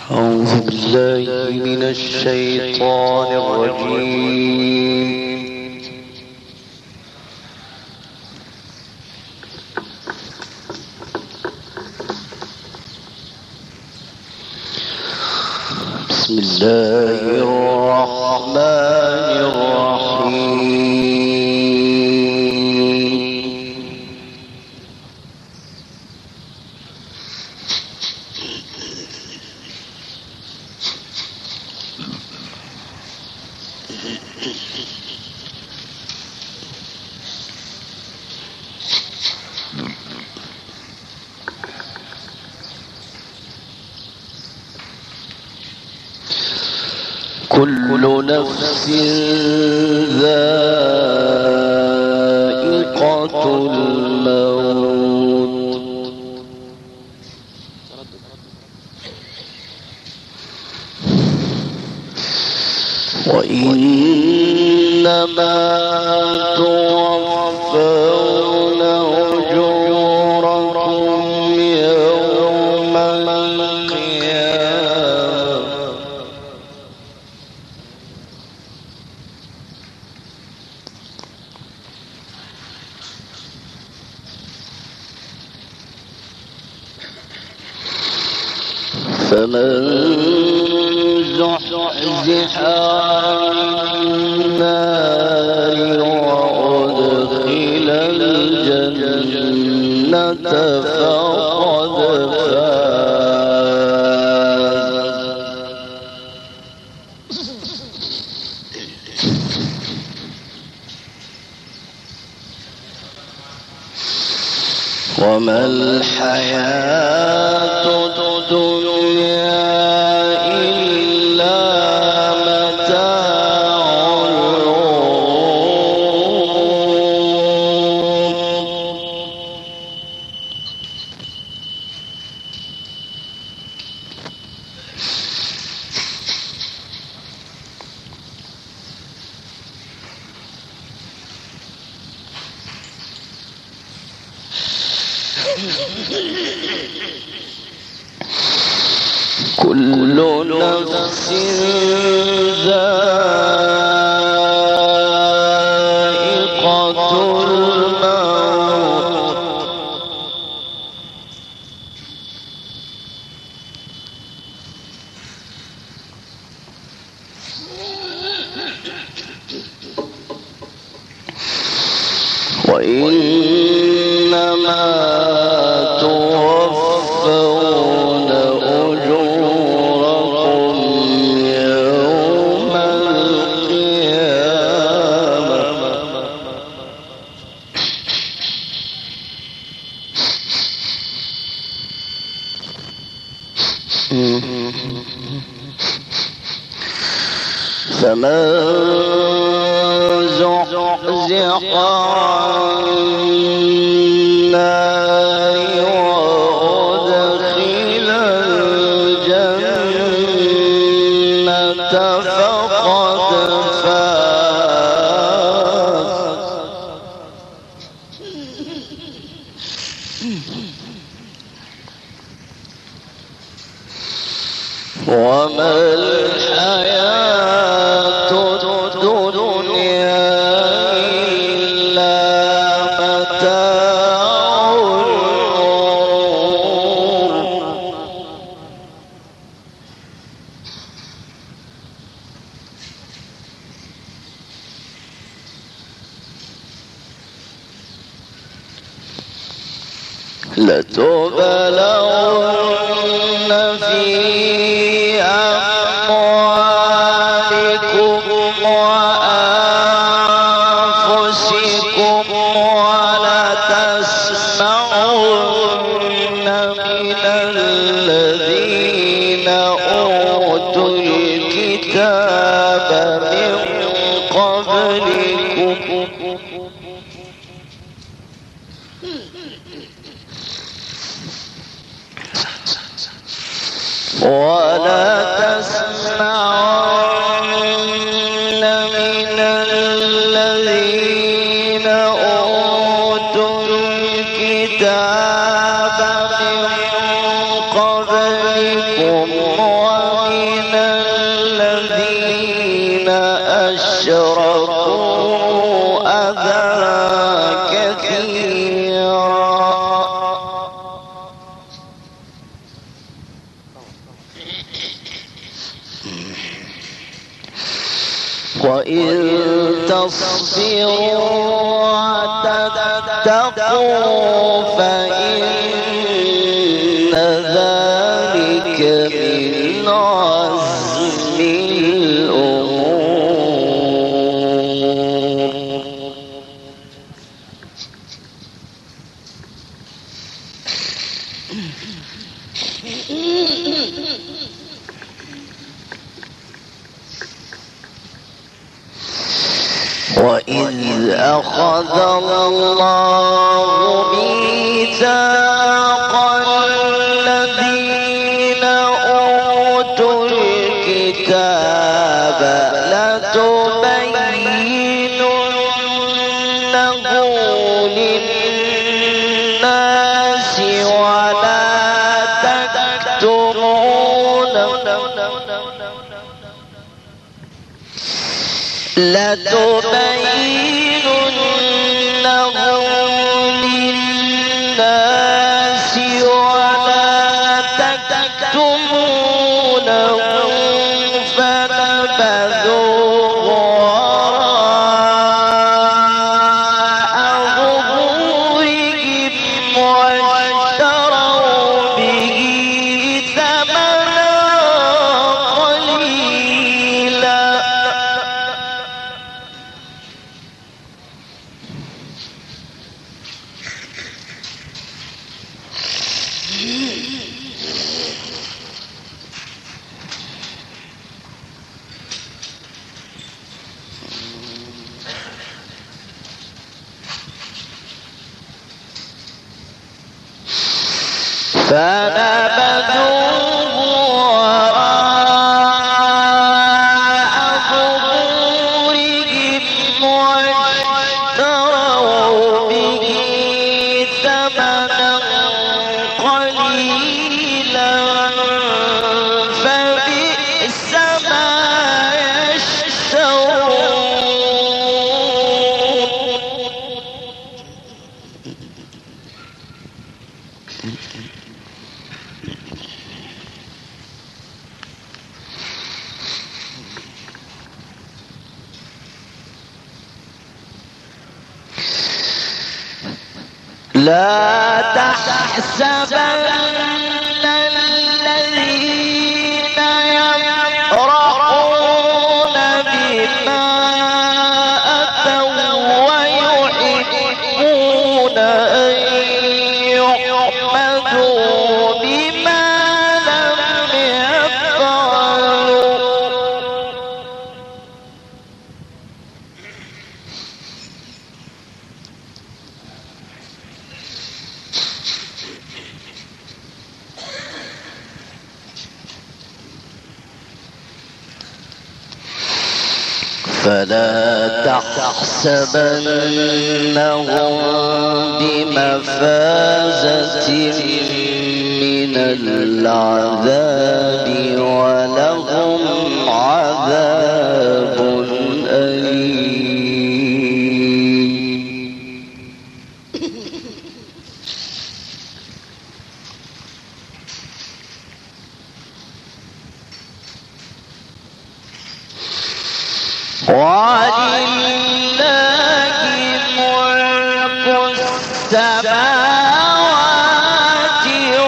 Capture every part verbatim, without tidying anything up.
أعوذ بالله من الشيطان الرجيم. بسم الله الرحمن الرحيم. كل نفس ذائقة الموت وإنما توفون أجوركم يوم القيامة فمن زحزح عن النار وأدخل الجنة فقد فاز. وما الحياة الدنيا إلا متاع الغرور. كل نفس ذائقة الموت وإنما توفون أجوركم يوم القيامة فمن زحزح عن النار وأدخل الجنة فقد فاز. وما الحياة الدنيا إلا متاع الغرور. لتبلغن في أموالكم وأنفسكم ولتسمعن من الذين أوتوا الكتاب من قبلكم ولا تسمعن من الذين أوتوا الكتاب من قبلكم ومن الذين أشركوا أذى كثيرا وإن تصبروا وتتقوا فإن ذلك من عزم الأمور. وإذ أخذ الله ميثاق الذين أوتوا الكتاب لتبيننه للناس ولا تكتمونه لتبيننه للناس ولا تكتمونه فنبذوه وراء ظهورهم واشتروا به ثمنا قليلا. فنبذوه وراء ظهورهم واشتروا به ثمنا قليلا فبئس ما يشترون. لا تحسبن الذين يفرحون بما أتوا ويحبون أن يحمدوا بما لم يفعلوا. فلا تحسبنهم بمفازة من العذاب ولهم عذاب أليم. ولله ملك السماوات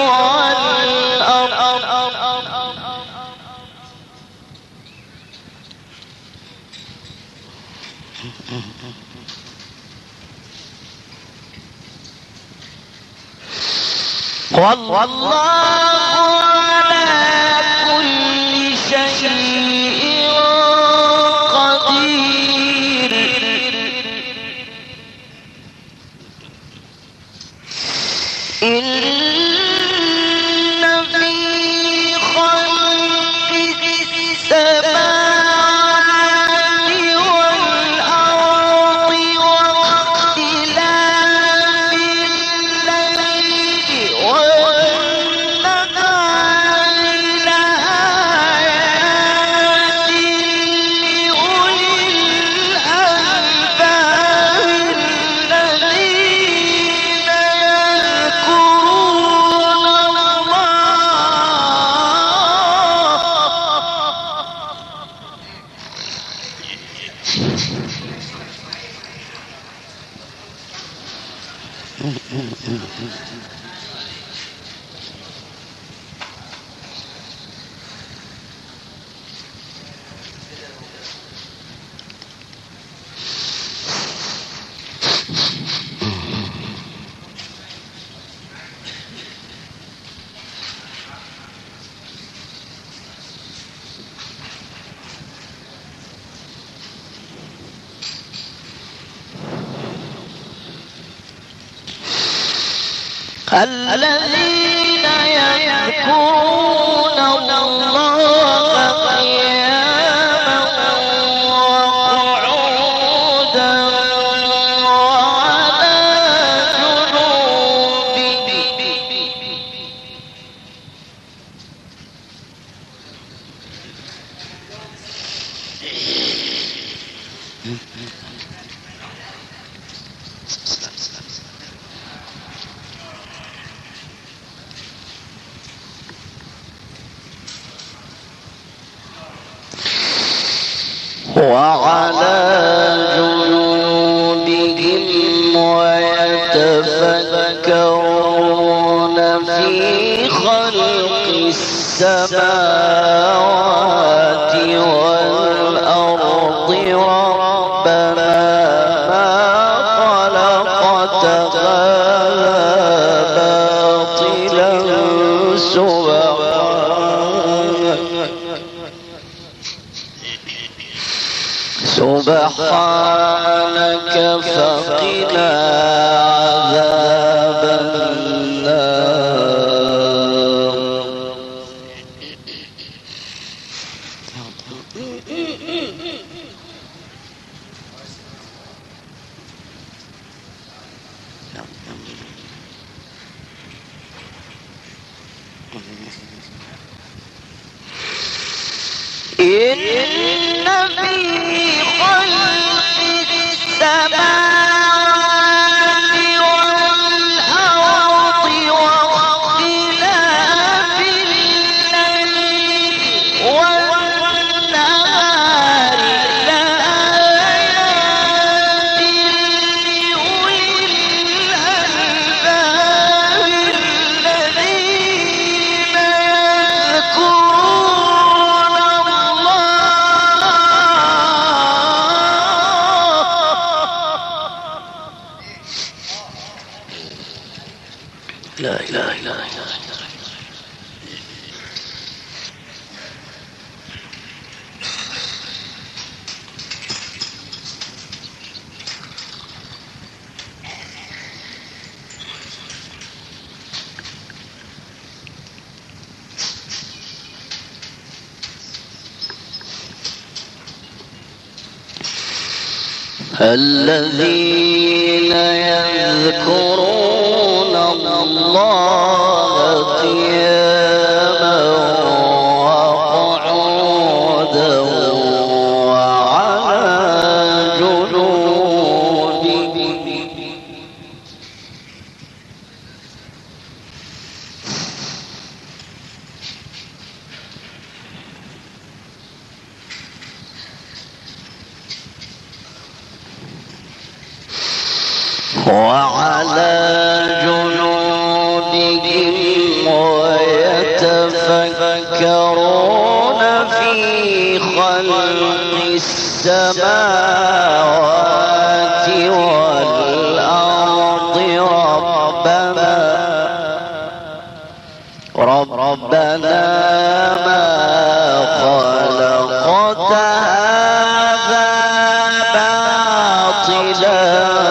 والأرض والله على كل شيء قدير. إن في خلق السماوات والأرض واختلاف الليل والنهار الذين يذكرون الله قياما وقعودا وعلى جنوبهم وعلى جنوبهم ويتفكرون في خلق السماوات والأرض ربنا ما خلقت هذا باطلا سبحانك فقنا عذاب النار. إن في خلق السماوات والأرض واختلاف الليل والنهار لآيات لأولي الألباب الذين يذكرون لا إله إلا الله. الذين يذكرون الله قياما وقعودا وعلى جنوبهم وعلى جنودهم ويتفكرون في خلق السماوات والأرض ربنا ربنا ما خلقت هذا باطلا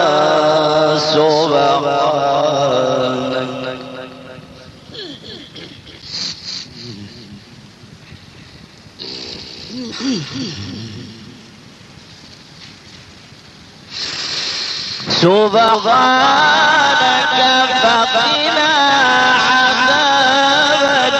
سبحانك سبحانك فقنا عذاب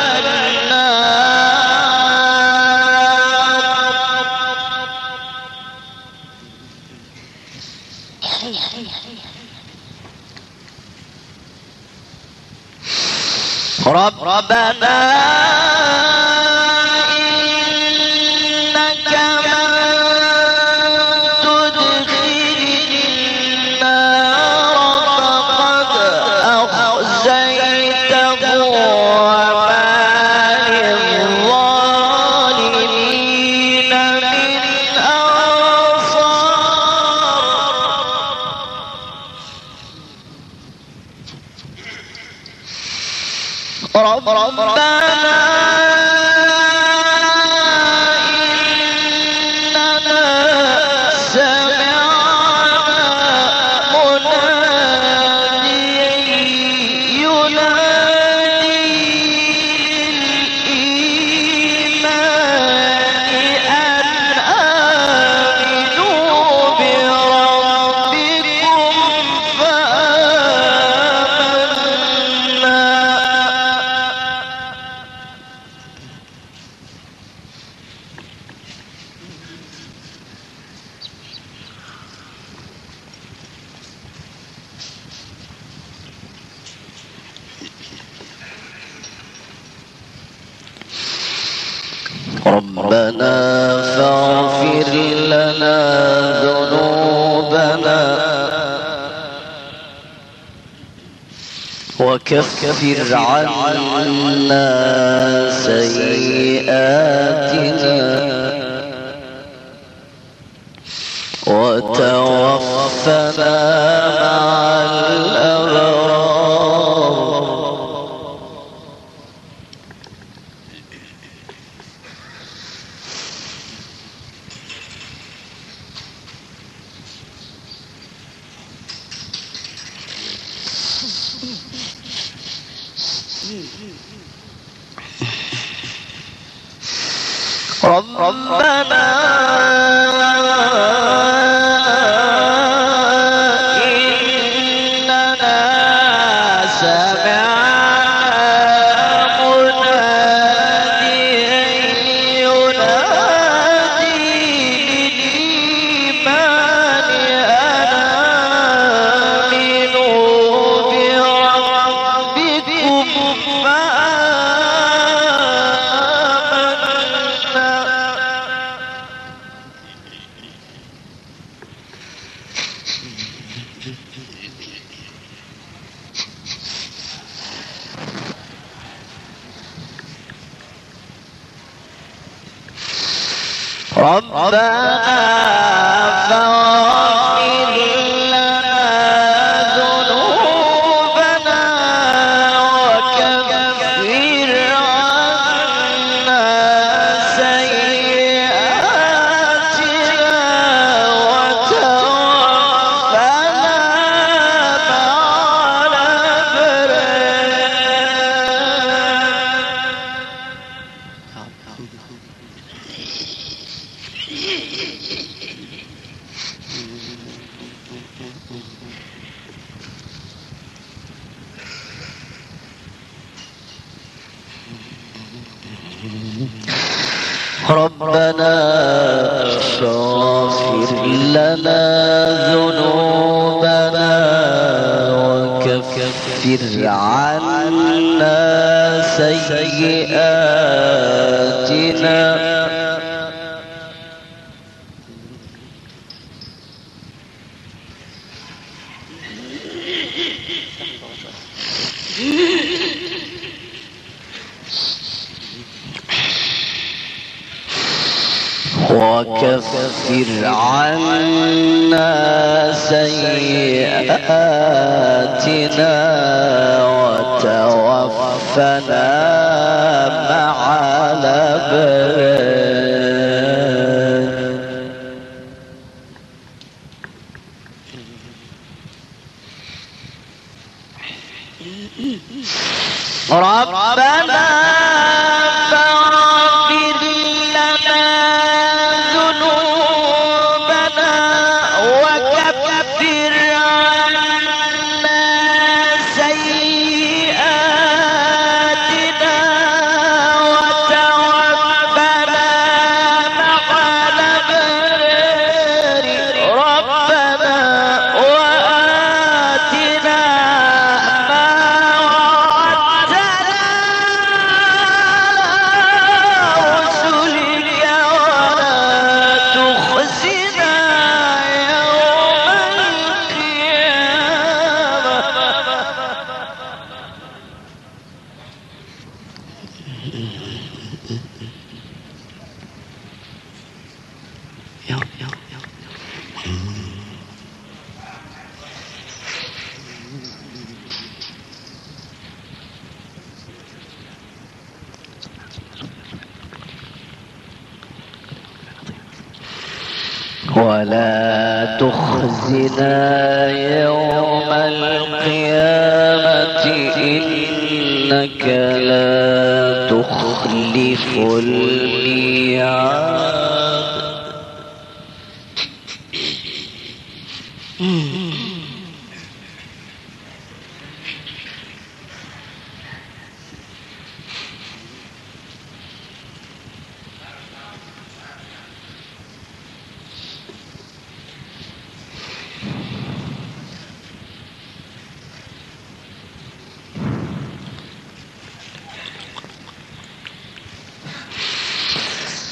النار. ربنا إنك من تدخل النار فقد أخزيته وما للظالمين من أنصار. ربنا ربنا فاغفر لنا ذنوبنا وكفر عنا سيئاتنا وتوفنا مع الأبرار. ربنا إننا سمعنا مناديا ينادي للإيمان أن آمنوا بربكم ربنا فاغفر لنا ذنوبنا وكفر عنا سيئاتنا وتوفنا مع ربنا فاغفر لنا ذنوبنا وكفر عنا سيئاتنا وكفر عنا سيئاتنا وتوفنا مع الأبرار. ربنا فاغفر لنا ذنوبنا وكفر عنا سيئاتنا وتوفنا مع الأبرار. ربنا وآتنا ما وعدتنا رسلك ولا تخزنا يوم ولا تخزنا يوم القيامة إنك لا تخلف الميعاد.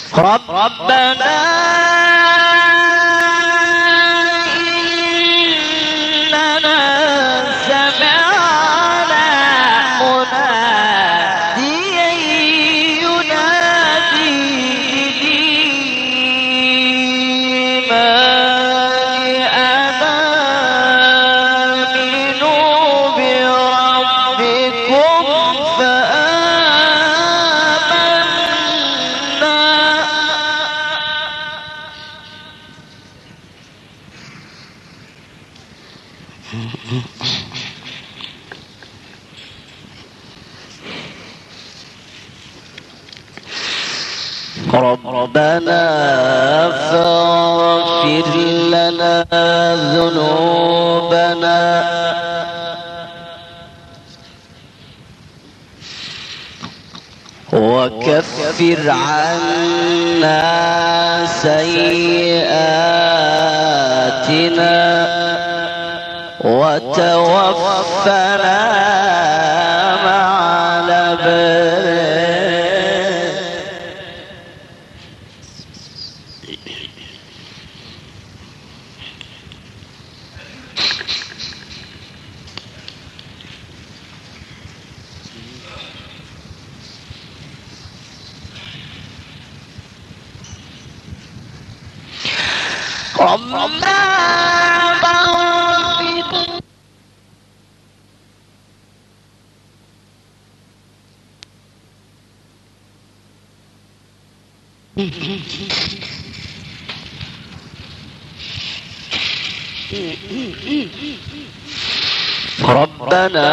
ربنا ربنا فاغفر لنا ذنوبنا وكفر عنا سيئاتنا وتوفنا مع الأبرار. ربنا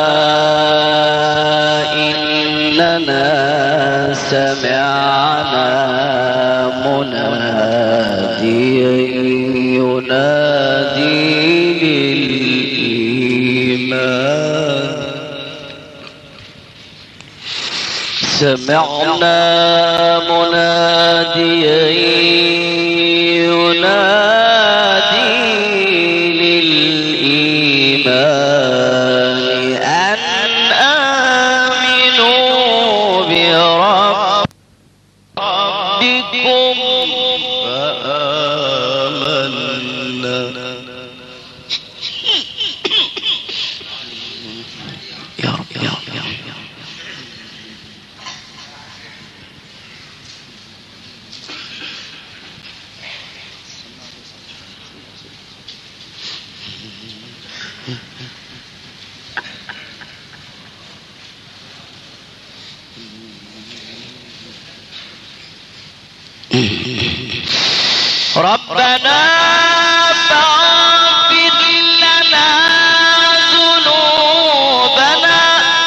إننا سمعنا مناديا ينادي للإيمان سمعنا مناديا ينادي للإيمان أن آمنوا بربكم فآمنا. يا رب يا رب يا رب ربنا فاغفر لنا ذنوبنا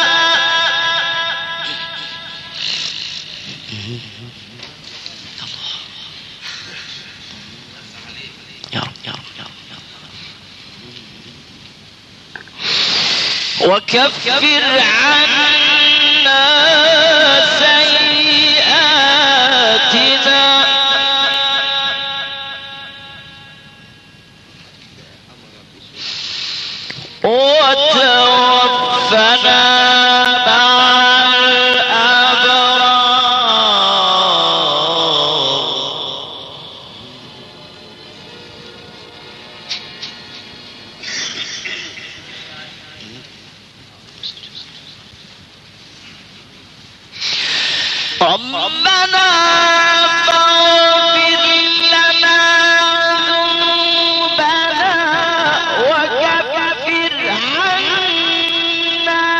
يا رب يا رب يا رب وكفر عنا سيئاتنا وتوفنا مع الأبرار. ربنا فاغفر لنا ذنوبنا وكفر عنا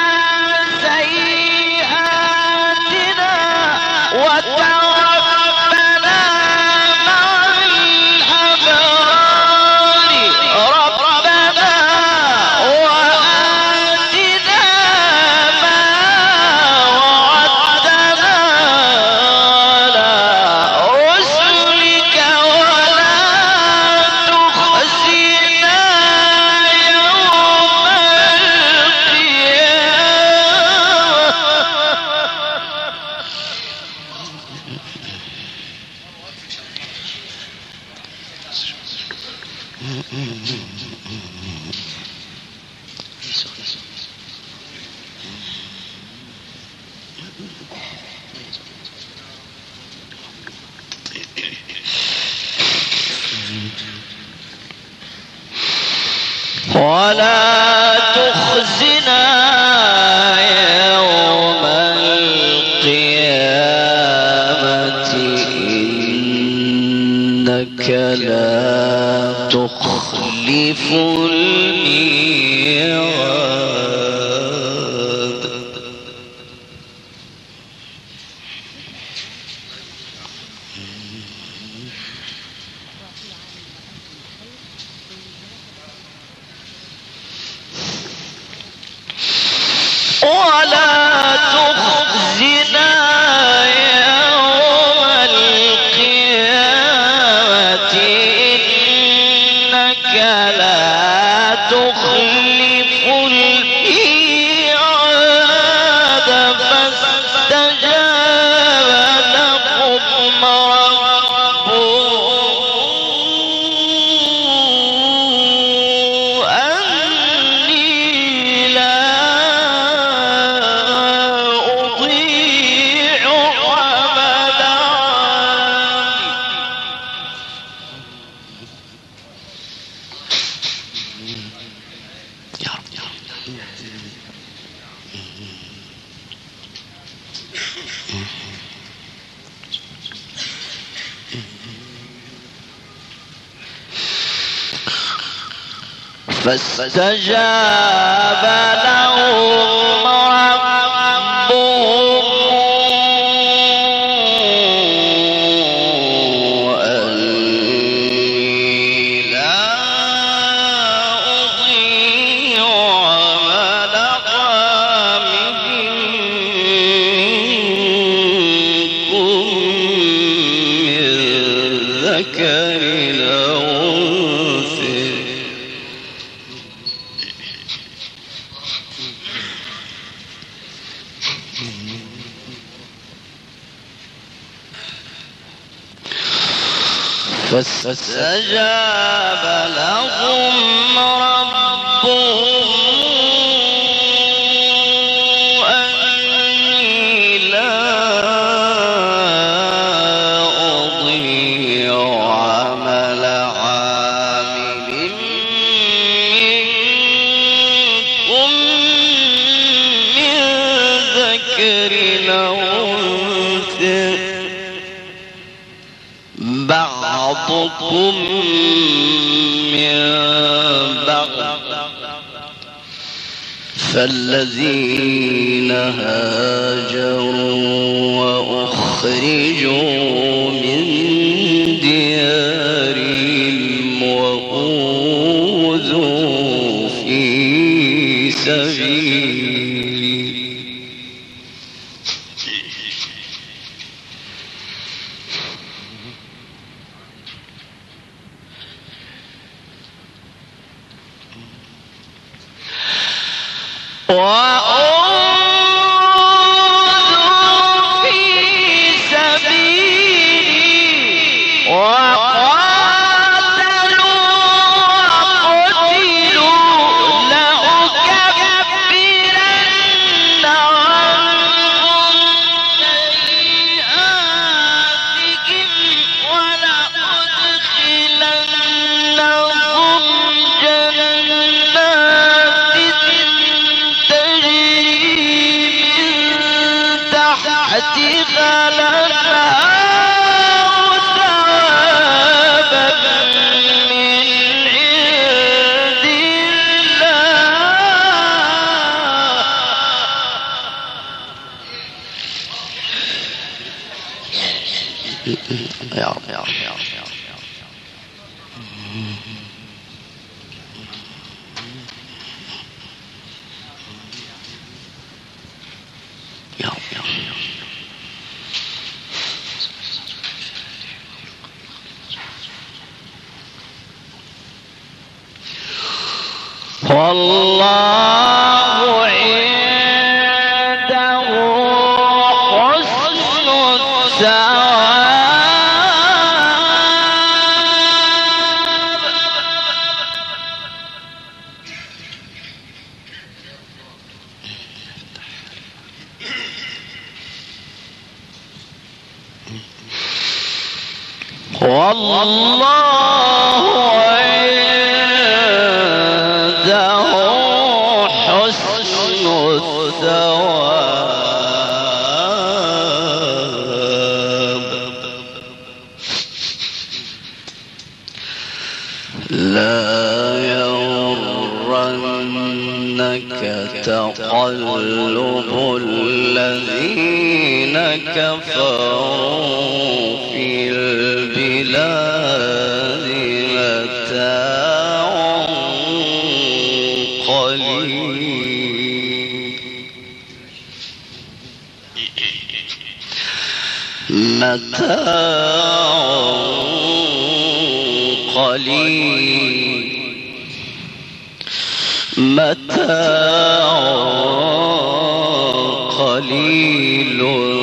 سيئاتنا وتوفنا مع الأبرار. ربنا وآتنا ما وعدتنا على رسلك ولا تخزنا يوم القيامة. ولا تخزنا يوم القيامة إنك لا تخلف الميعاد. ولا تخزنا يوم القيامة إنك لا تخلف الميعاد. فاستجاب لهم ربهم أني لا أضيع عمل يا رب يا رب. فاستجاب لهم ربهم أني لا أضيع عمل عامل منكم من ذكر أو أنثى فاستجاب لهم ربهم أني لا أضيع عمل عامل منكم من ذكر أو أنثى بعضكم من بعض. فالذين هاجروا وأخرجوا من ديارهم وأوذوا في سبيلي وأوذوا في سبيلي وقاتلوا وقتلوا لأكفرن عنهم سيئاتهم ولأدخلنهم جنات تجري من تحتها الأنهار ثوابا من عند الله. يا رب يا رب يا رب يا رب يا رب يا رب. والله عنده حسن الثواب. والله عنده لا يغرنك تقلب الذين كفروا في البلاد متاع قليل متاع قليل متاع قليل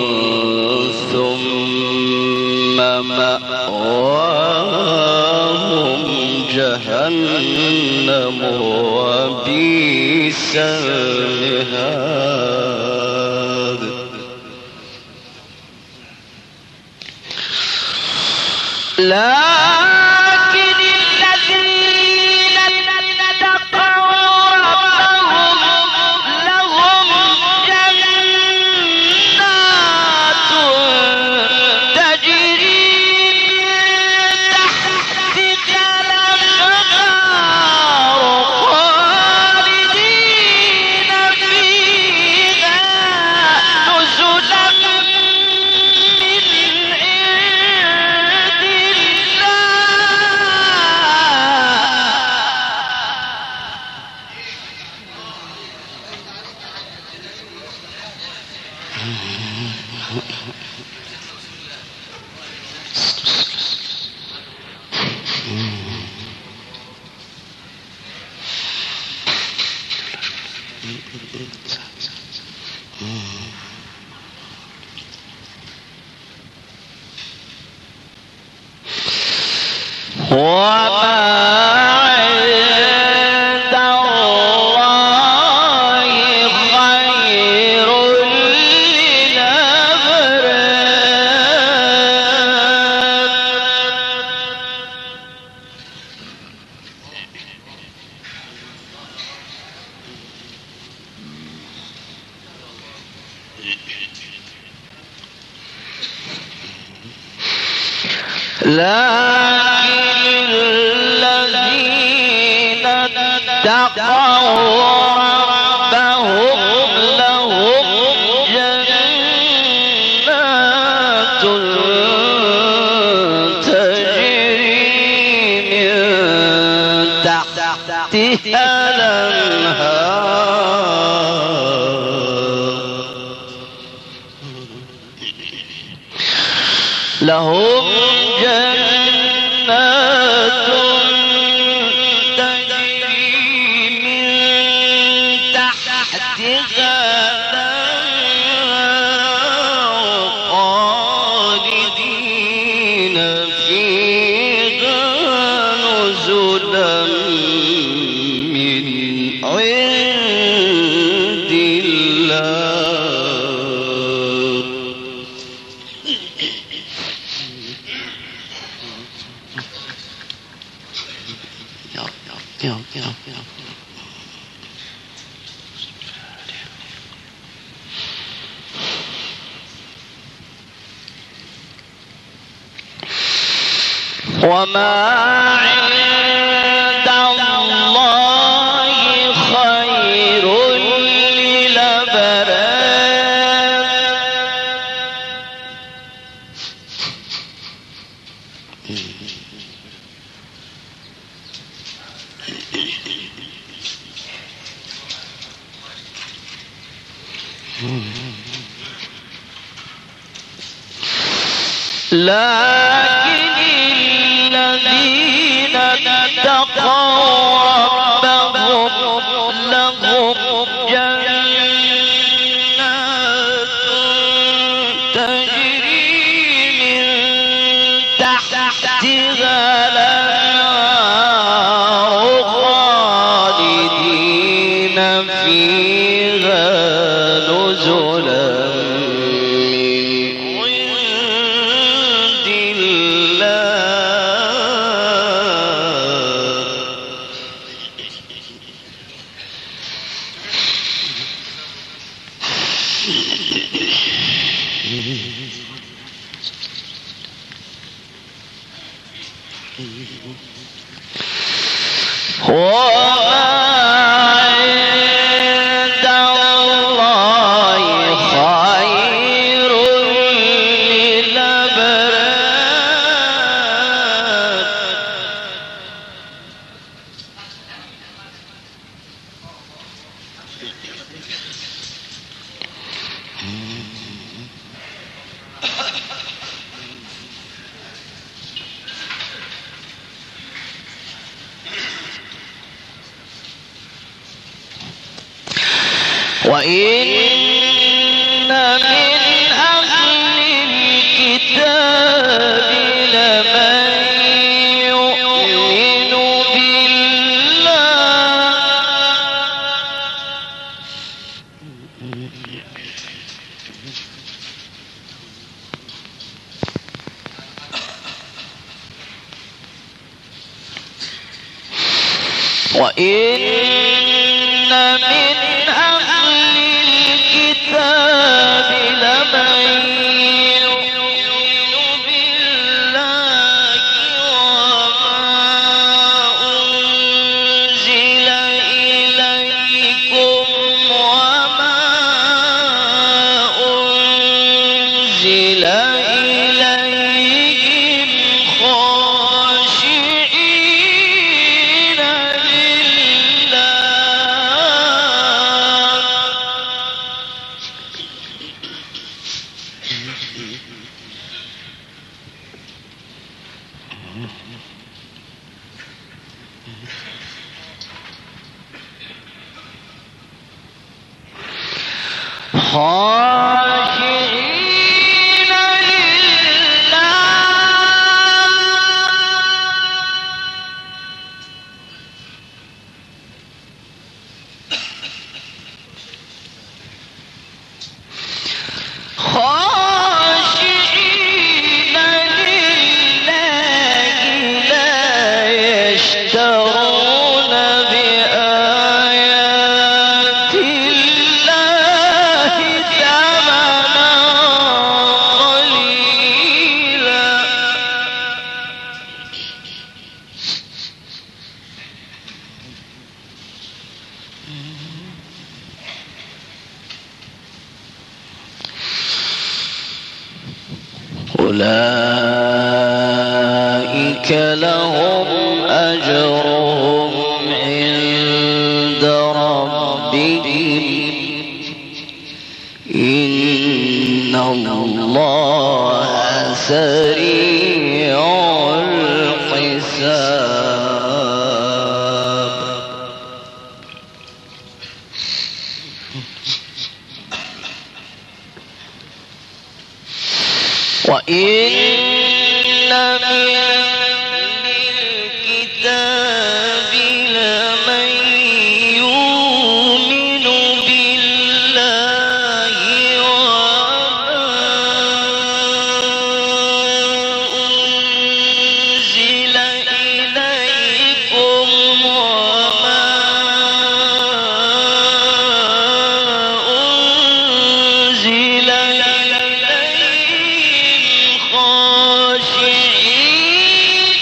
ثم مأواهم جهنم وبئس المهاد. لا لكن الذين اتقوا ربهم لهم جنات تجري من تحتها الأنهار لهم جنات تجري من تحتها خالدين فيها نزلا من عند الله. Yeah, yeah, yeah. وما عند الله خير لكن الذين اتقوا ربهم لهم جنات تجري من تحتها الأنهار خالدين فيها نزلا وإن من أهل الكتاب لمن يؤمن بالله وإن من الكتاب لمن يؤمن بالله وما أنزل إليكم وما أنزل إليهم خاشعين لله خاشعين لله خاشعين لله لا يشترون بآيات الله ثمنا قليلا أولئك لهم أجرهم عند ربهم إن الله سريع الحساب وإن من الكتاب لمن يؤمن بالله وما أنزل إليكم وما أنزل إليهم خاشعين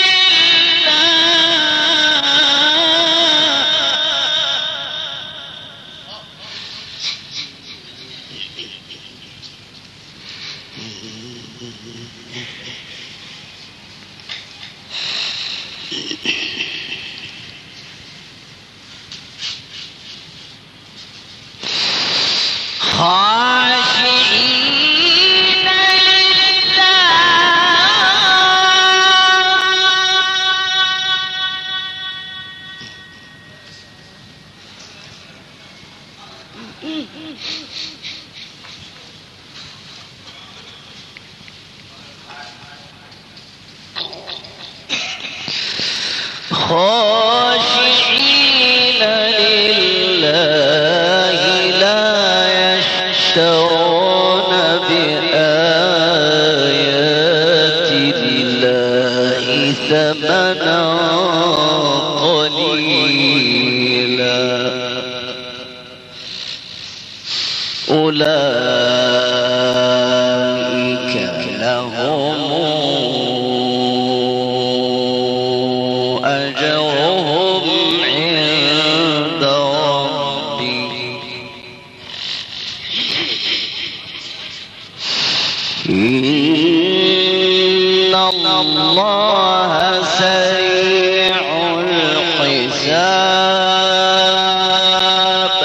خاشعين خاشعين لله لا يشترون بآيات الله ثمنا قليلا أولئك لهم أجرهم الله سريع الحساب.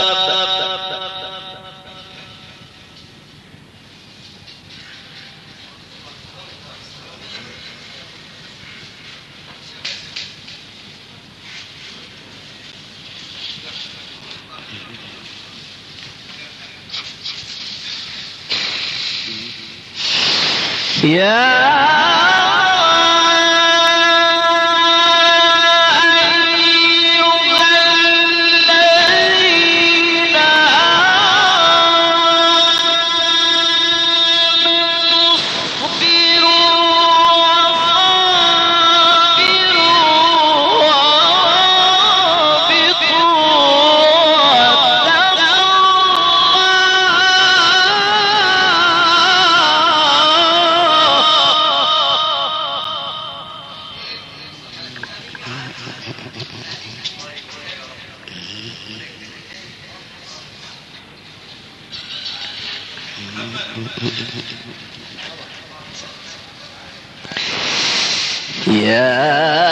يا يا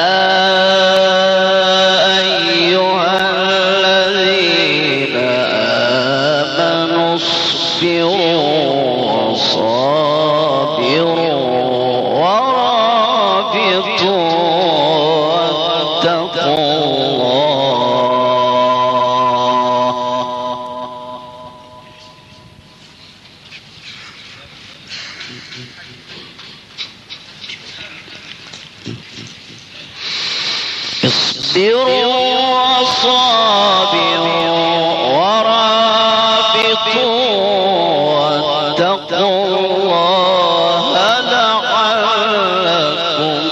أيها الذين آمنوا اصبروا وصابروا ورابطوا واتقوا اصبروا وصابروا ورابطوا واتقوا الله لعلكم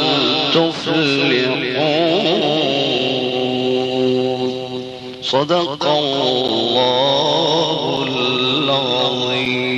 تفلحون. صدق الله العظيم.